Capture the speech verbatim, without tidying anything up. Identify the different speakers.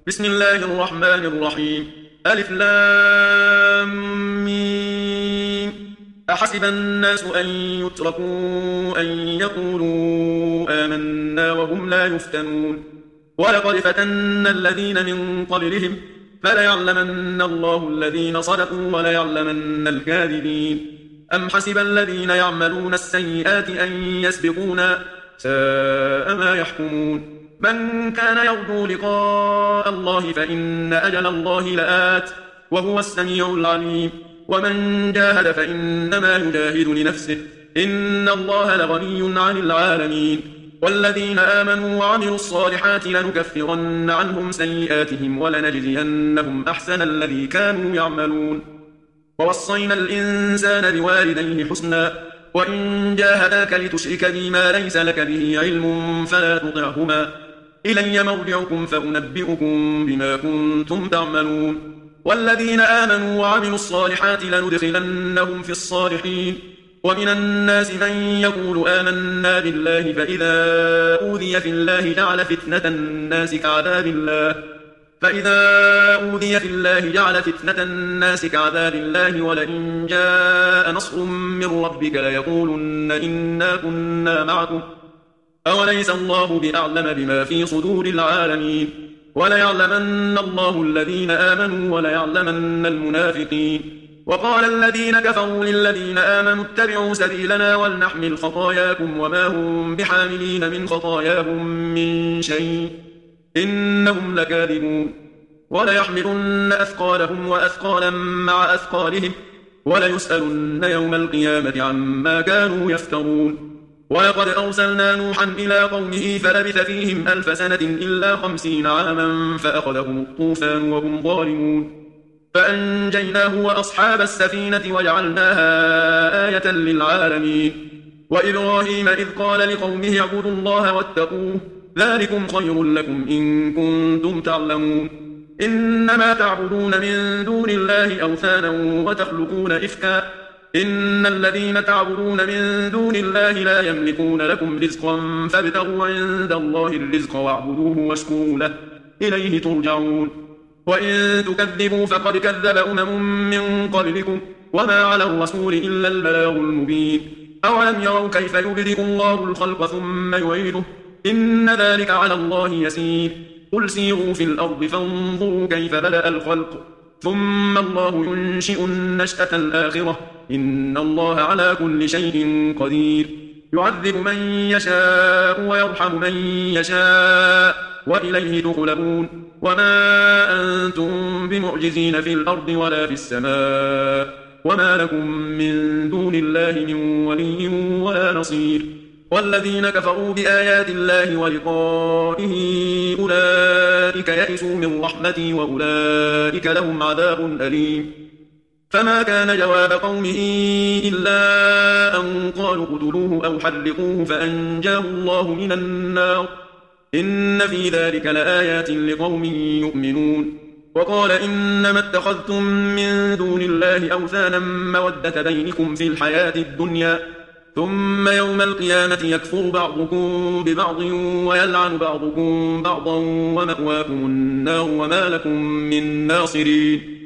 Speaker 1: بسم الله الرحمن الرحيم. ألف لام ميم. أحسب الناس أن يتركوا أن يقولوا آمنا وهم لا يفتنون. ولقد فتنا الذين من قبلهم فليعلمن الله الذين صدقوا وليعلمن الكاذبين. أم حسب الذين يعملون السيئات أن يسبقونا ساء ما يحكمون. من كان يرجو لقاء الله فإن أجل الله لآت وهو السميع العليم. ومن جاهد فإنما يجاهد لنفسه إن الله لغني عن العالمين. والذين آمنوا وعملوا الصالحات لنكفرن عنهم سيئاتهم ولنجزينهم أحسن الذي كانوا يعملون. ووصينا الإنسان بوالديه حسنا وإن جاهداك لتشرك بي ما ليس لك به علم فلا تطعهما إلي مرجعكم فأنبئكم بما كنتم تعملون. والذين آمنوا وعملوا الصالحات لندخلنهم في الصالحين. ومن الناس من يقول آمنا بالله فإذا أوذي في الله جعل فتنة الناس كعذاب الله فإذا أوذي في الله جعل فتنة الناس كعذاب الله ولئن جاء نصر من ربك ليقولن إنا كنا معكم أوليس الله بأعلم بما في صدور العالمين. وليعلمن الله الذين آمنوا وليعلمن المنافقين. وقال الذين كفروا للذين آمنوا اتبعوا سبيلنا ولنحمل خطاياكم وما هم بحاملين من خطاياهم من شيء إنهم لكاذبون. وليحملن أثقالهم وأثقالا مع أثقالهم وليسألن يوم القيامة عما كانوا يفترون. ولقد أرسلنا نوحا إلى قومه فلبث فيهم ألف سنة إلا خمسين عاما فأخذهم الطوفان وهم ظالمون فأنجيناه وأصحاب السفينة وجعلناها آية للعالمين. وإبراهيم إذ قال لقومه اعبدوا الله واتقوه ذلكم خير لكم إن كنتم تعلمون. إنما تعبدون من دون الله أوثانا وتخلقون إفكا إن الذين تعبدون من دون الله لا يملكون لكم رزقا فابتغوا عند الله الرزق واعبدوه واشكروا له إليه ترجعون. وإن تكذبوا فقد كذب أمم من قبلكم وما على الرسول إلا البلاغ المبين. أولم يروا كيف يبدئ الله الخلق ثم يعيده إن ذلك على الله يسير. قل سيروا في الأرض فانظروا كيف بدأ الخلق ثم الله ينشئ النشأة الآخرة إن الله على كل شيء قدير. يعذب من يشاء ويرحم من يشاء وإليه تقلبون. وما أنتم بمعجزين في الأرض ولا في السماء وما لكم من دون الله من ولي ولا نصير. والذين كفروا بآيات الله ولقائه أولئك يئسوا من رحمتي وأولئك لهم عذاب أليم. فما كان جواب قومه إلا أن قالوا اقتلوه أو حرقوه فأنجاه الله من النار إن في ذلك لآيات لقوم يؤمنون. وقال إنما اتخذتم من دون الله أوثانا مودة بينكم في الحياة الدنيا ثم يوم القيامة يكفر بعضكم ببعض ويلعن بعضكم بعضا ومأواكم النار وما لكم من ناصرين.